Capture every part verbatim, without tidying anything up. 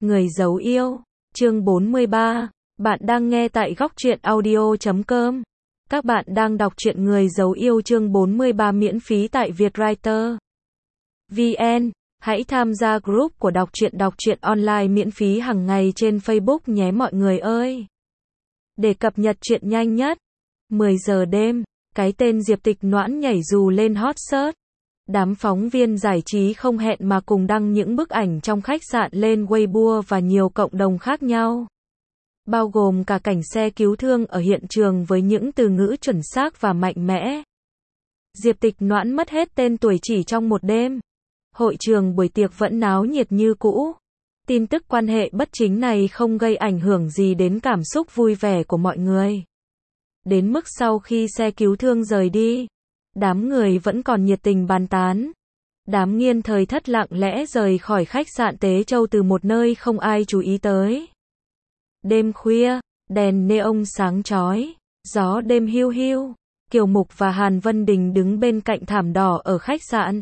Người giấu yêu, chương bốn mươi ba. Bạn đang nghe tại góc truyện audio chấm com. Các bạn đang đọc truyện Người giấu yêu chương bốn mươi ba miễn phí tại Vietwriter vê en. Hãy tham gia group của đọc truyện đọc truyện online miễn phí hàng ngày trên Facebook nhé mọi người ơi. Để cập nhật truyện nhanh nhất. mười giờ đêm, cái tên Diệp Tịch Noãn nhảy dù lên hot search. Đám phóng viên giải trí không hẹn mà cùng đăng những bức ảnh trong khách sạn lên Weibo và nhiều cộng đồng khác nhau. Bao gồm cả cảnh xe cứu thương ở hiện trường với những từ ngữ chuẩn xác và mạnh mẽ. Diệp Tịch Noãn mất hết tên tuổi chỉ trong một đêm. Hội trường buổi tiệc vẫn náo nhiệt như cũ. Tin tức quan hệ bất chính này không gây ảnh hưởng gì đến cảm xúc vui vẻ của mọi người. Đến mức sau khi xe cứu thương rời đi, đám người vẫn còn nhiệt tình bàn tán. Đám Nghiên Thời Thất lặng lẽ rời khỏi khách sạn Tế Châu từ một nơi không ai chú ý tới. Đêm khuya, đèn neon sáng chói, gió đêm hiu hiu. Kiều Mục và Hàn Vân Đình đứng bên cạnh thảm đỏ ở khách sạn.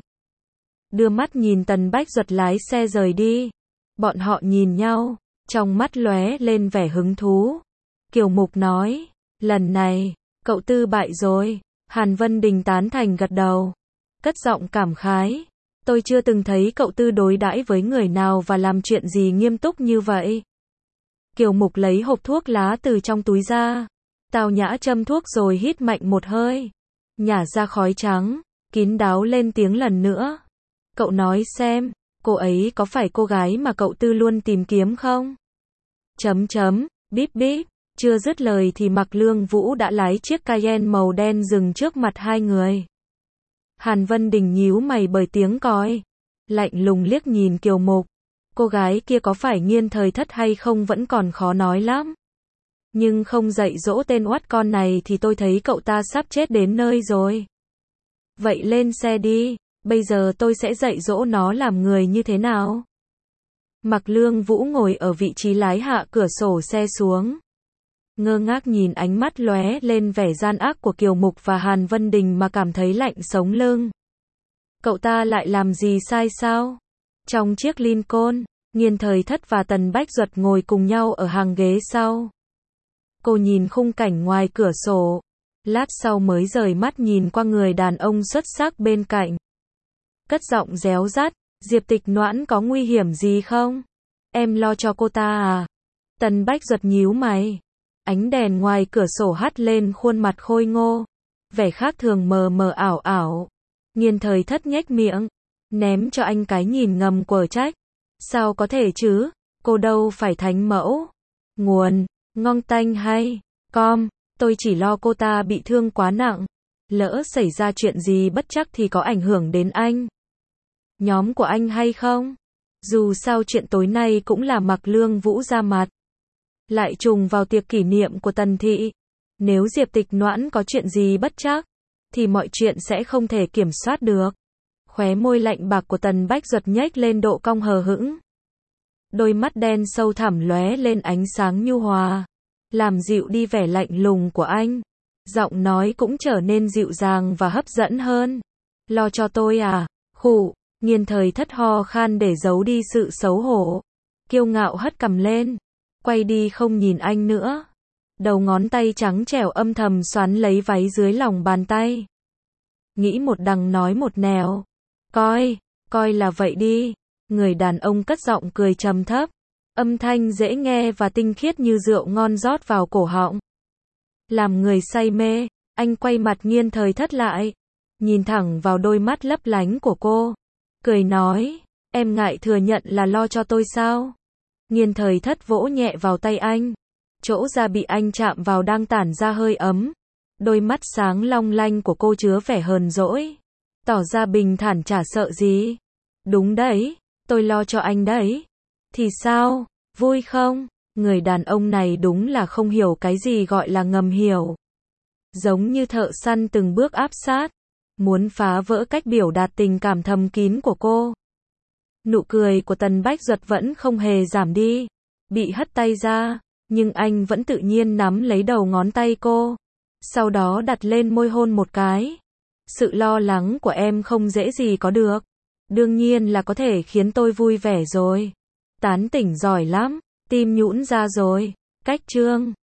Đưa mắt nhìn Tần Bách Duật lái xe rời đi. Bọn họ nhìn nhau, trong mắt lóe lên vẻ hứng thú. Kiều Mục nói, lần này, cậu Tư bại rồi. Hàn Vân Đình tán thành gật đầu. Cất giọng cảm khái. Tôi chưa từng thấy cậu Tư đối đãi với người nào và làm chuyện gì nghiêm túc như vậy. Kiều Mục lấy hộp thuốc lá từ trong túi ra. Tào nhã châm thuốc rồi hít mạnh một hơi. Nhả ra khói trắng, kín đáo lên tiếng lần nữa. Cậu nói xem, cô ấy có phải cô gái mà cậu Tư luôn tìm kiếm không? Chấm chấm, bíp bíp. Chưa dứt lời thì Mạc Lương Vũ đã lái chiếc Cayenne màu đen dừng trước mặt hai người. Hàn Vân Đình nhíu mày bởi tiếng còi. Lạnh lùng liếc nhìn Kiều Mục. Cô gái kia có phải Nghiên Thời Thất hay không vẫn còn khó nói lắm. Nhưng không dạy dỗ tên oắt con này thì tôi thấy cậu ta sắp chết đến nơi rồi. Vậy lên xe đi, bây giờ tôi sẽ dạy dỗ nó làm người như thế nào. Mạc Lương Vũ ngồi ở vị trí lái hạ cửa sổ xe xuống. Ngơ ngác nhìn ánh mắt lóe lên vẻ gian ác của Kiều Mục và Hàn Vân Đình mà cảm thấy lạnh sống lưng. Cậu ta lại làm gì sai sao? Trong chiếc Lincoln, Nghiên Thời Thất và Tần Bách Duật ngồi cùng nhau ở hàng ghế sau. Cô nhìn khung cảnh ngoài cửa sổ. Lát sau mới rời mắt nhìn qua người đàn ông xuất sắc bên cạnh. Cất giọng réo rắt, Diệp Tịch Noãn có nguy hiểm gì không? Em lo cho cô ta à? Tần Bách Duật nhíu mày. Ánh đèn ngoài cửa sổ hắt lên khuôn mặt khôi ngô. Vẻ khác thường mờ mờ ảo ảo. Nghiên Thời Thất nhếch miệng. Ném cho anh cái nhìn ngầm quở trách. Sao có thể chứ? Cô đâu phải thánh mẫu. Nguồn, ngon tanh hay, com. Tôi chỉ lo cô ta bị thương quá nặng. Lỡ xảy ra chuyện gì bất trắc thì có ảnh hưởng đến anh. Nhóm của anh hay không? Dù sao chuyện tối nay cũng là Mạc Lương Vũ ra mặt. Lại trùng vào tiệc kỷ niệm của Tần Thị. Nếu Diệp Tịch Noãn có chuyện gì bất trắc, thì mọi chuyện sẽ không thể kiểm soát được. Khóe môi lạnh bạc của Tần Bách Duật nhếch lên độ cong hờ hững. Đôi mắt đen sâu thẳm lóe lên ánh sáng nhu hòa, làm dịu đi vẻ lạnh lùng của anh. Giọng nói cũng trở nên dịu dàng và hấp dẫn hơn. Lo cho tôi à? Khụ, Nghiên Thời Thất ho khan để giấu đi sự xấu hổ. Kiêu ngạo hất cằm lên. Quay đi không nhìn anh nữa. Đầu ngón tay trắng trẻo âm thầm xoắn lấy váy dưới lòng bàn tay. Nghĩ một đằng nói một nẻo. Coi, coi là vậy đi. Người đàn ông cất giọng cười trầm thấp. Âm thanh dễ nghe và tinh khiết như rượu ngon rót vào cổ họng. Làm người say mê, anh quay mặt Nghiên Thời Thất lại. Nhìn thẳng vào đôi mắt lấp lánh của cô. Cười nói, em ngại thừa nhận là lo cho tôi sao? Nghiên Thời Thất vỗ nhẹ vào tay anh. Chỗ da bị anh chạm vào đang tản ra hơi ấm. Đôi mắt sáng long lanh của cô chứa vẻ hờn dỗi. Tỏ ra bình thản chả sợ gì. Đúng đấy, tôi lo cho anh đấy. Thì sao, vui không? Người đàn ông này đúng là không hiểu cái gì gọi là ngầm hiểu. Giống như thợ săn từng bước áp sát. Muốn phá vỡ cách biểu đạt tình cảm thầm kín của cô. Nụ cười của Tần Bách Duật vẫn không hề giảm đi. Bị hất tay ra, nhưng anh vẫn tự nhiên nắm lấy đầu ngón tay cô. Sau đó đặt lên môi hôn một cái. Sự lo lắng của em không dễ gì có được. Đương nhiên là có thể khiến tôi vui vẻ rồi. Tán tỉnh giỏi lắm. Tim nhũn ra rồi. Cách chương